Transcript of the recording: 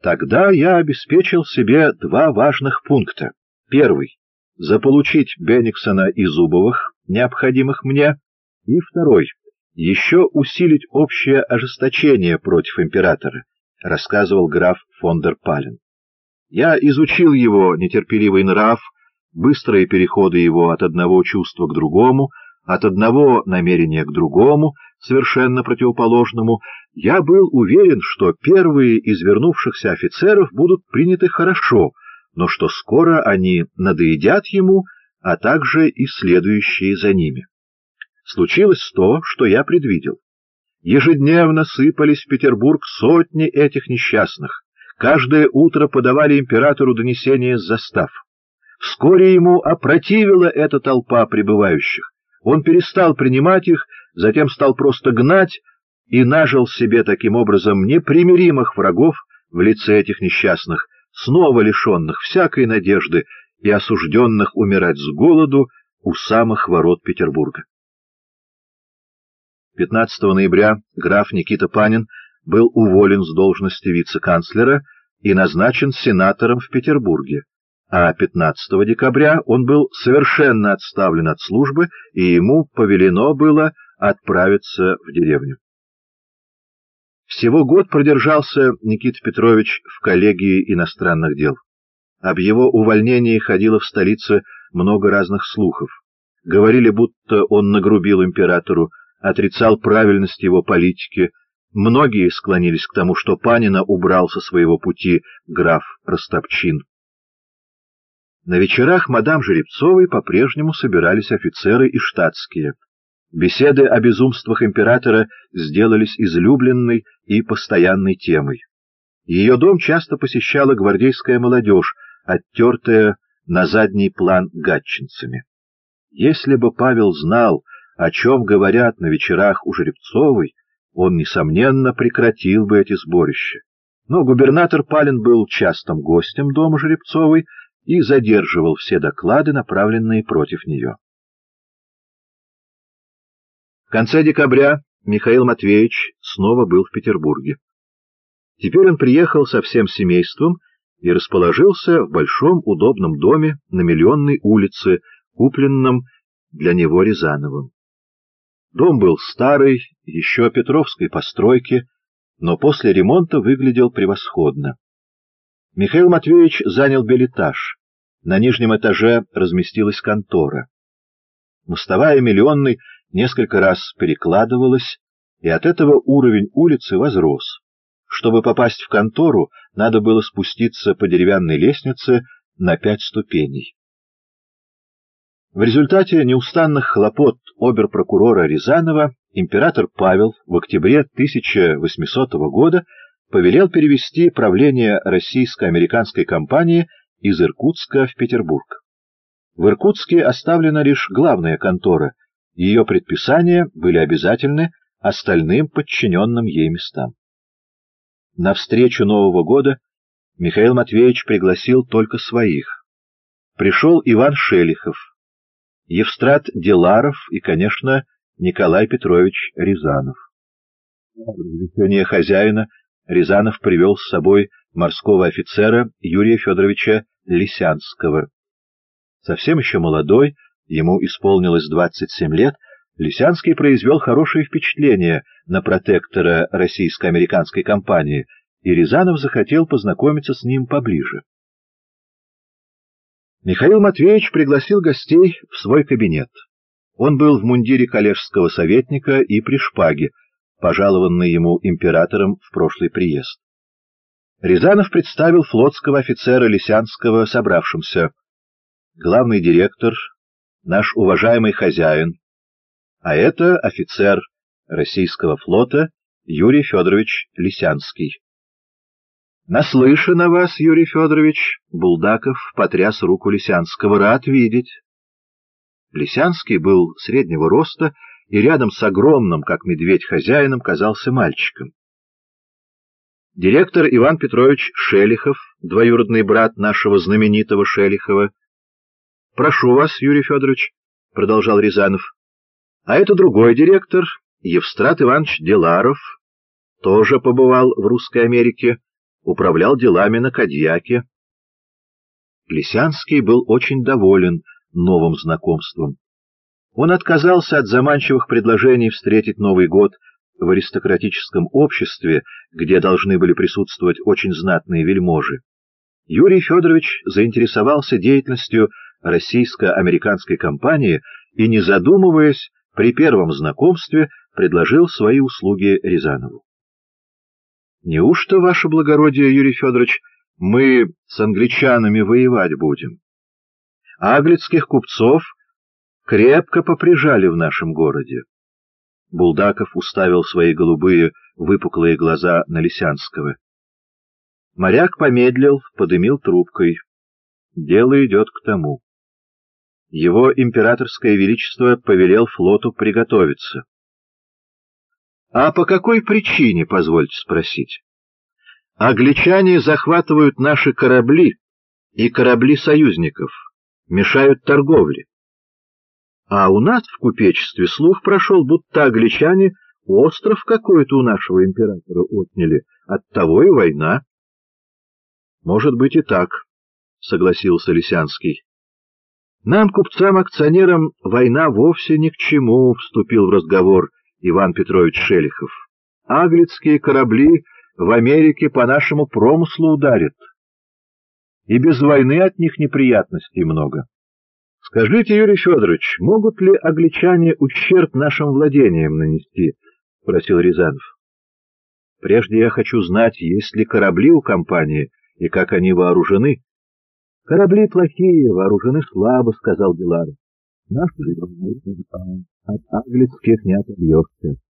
Тогда я обеспечил себе два важных пункта. Первый — заполучить Бенниксена и Зубовых, необходимых мне, и второй — еще усилить общее ожесточение против императора, рассказывал граф фон дер Пален. Я изучил его нетерпеливый нрав, быстрые переходы его от одного чувства к другому, от одного намерения к другому, совершенно противоположному. Я был уверен, что первые из вернувшихся офицеров будут приняты хорошо, но что скоро они надоедят ему, а также и следующие за ними. Случилось то, что я предвидел. Ежедневно сыпались в Петербург сотни этих несчастных. Каждое утро подавали императору донесения с застав. Вскоре ему опротивила эта толпа прибывающих. Он перестал принимать их, затем стал просто гнать и нажил себе таким образом непримиримых врагов в лице этих несчастных, снова лишенных всякой надежды и осужденных умирать с голоду у самых ворот Петербурга. 15 ноября граф Никита Панин был уволен с должности вице-канцлера и назначен сенатором в Петербурге, а 15 декабря он был совершенно отставлен от службы, и ему повелено было отправиться в деревню. Всего год продержался Никита Петрович в коллегии иностранных дел. Об его увольнении ходило в столице много разных слухов. Говорили, будто он нагрубил императору, отрицал правильность его политики. Многие склонились к тому, что Панина убрал со своего пути граф Растопчин. На вечерах мадам Жеребцовой по-прежнему собирались офицеры и штатские. Беседы о безумствах императора сделались излюбленной и постоянной темой. Ее дом часто посещала гвардейская молодежь, оттертая на задний план гатчинцами. Если бы Павел знал, о чем говорят на вечерах у Жеребцовой, он, несомненно, прекратил бы эти сборища. Но губернатор Пален был частым гостем дома Жеребцовой и задерживал все доклады, направленные против нее. В конце декабря Михаил Матвеевич снова был в Петербурге. Теперь он приехал со всем семейством и расположился в большом удобном доме на Миллионной улице, купленном для него Рязановым. Дом был старый, еще петровской постройки, но после ремонта выглядел превосходно. Михаил Матвеевич занял бельэтаж. На нижнем этаже разместилась контора. Мостовая Миллионной несколько раз перекладывалась, и от этого уровень улицы возрос. Чтобы попасть в контору, надо было спуститься по деревянной лестнице на 5 ступеней. В результате неустанных хлопот обер-прокурора Рязанова император Павел в октябре 1800 года повелел перевести правление российско-американской компании из Иркутска в Петербург. В Иркутске оставлена лишь главная контора, ее предписания были обязательны остальным подчиненным ей местам. На встречу Нового года Михаил Матвеевич пригласил только своих. Пришел Иван Шелихов, Евстрат Деларов и, конечно, Николай Петрович Рязанов. В разрешение хозяина Рязанов привел с собой морского офицера Юрия Федоровича Лисянского. Совсем еще молодой, ему исполнилось 27 лет, Лисянский произвел хорошее впечатление на протектора российско-американской компании, и Рязанов захотел познакомиться с ним поближе. Михаил Матвеевич пригласил гостей в свой кабинет. Он был в мундире коллежского советника и при шпаге, пожалованный ему императором в прошлый приезд. Рязанов представил флотского офицера Лисянского собравшимся. Главный директор, наш уважаемый хозяин, а это офицер российского флота Юрий Федорович Лисянский. «Наслышан о вас, Юрий Федорович», — Булдаков потряс руку Лисянского, — «рад видеть». Лисянский был среднего роста и рядом с огромным, как медведь, хозяином казался мальчиком. Директор Иван Петрович Шелихов, двоюродный брат нашего знаменитого Шелихова. «Прошу вас, Юрий Федорович», — продолжал Рязанов. «А это другой директор, Евстрат Иванович Деларов, тоже побывал в Русской Америке, управлял делами на Кадьяке. Лисянский был очень доволен новым знакомством. Он отказался от заманчивых предложений встретить Новый год в аристократическом обществе, где должны были присутствовать очень знатные вельможи. Юрий Федорович заинтересовался деятельностью российско-американской компании и, не задумываясь, при первом знакомстве предложил свои услуги Рязанову. «Неужто, ваше благородие, Юрий Федорович, мы с англичанами воевать будем? Аглицких купцов крепко поприжали в нашем городе». Булдаков уставил свои голубые выпуклые глаза на Лисянского. Моряк помедлил, подымил трубкой. Дело идет к тому. Его императорское величество повелел флоту приготовиться. А по какой причине, позвольте спросить? Англичане захватывают наши корабли и корабли союзников, мешают торговле. А у нас в купечестве слух прошел, будто англичане остров какой-то у нашего императора отняли, оттого и война. Может быть и так, согласился Лисянский. Нам, купцам-акционерам, война вовсе ни к чему, вступил в разговор Иван Петрович Шелихов. Аглицкие корабли в Америке по нашему промыслу ударят. И без войны от них неприятностей много. Скажите, Юрий Федорович, могут ли англичане ущерб нашим владениям нанести? — спросил Рязанов. — Прежде я хочу знать, есть ли корабли у компании и как они вооружены. — Корабли плохие, вооружены слабо, — сказал Беларов. — Наши от аглицких не отобьешься.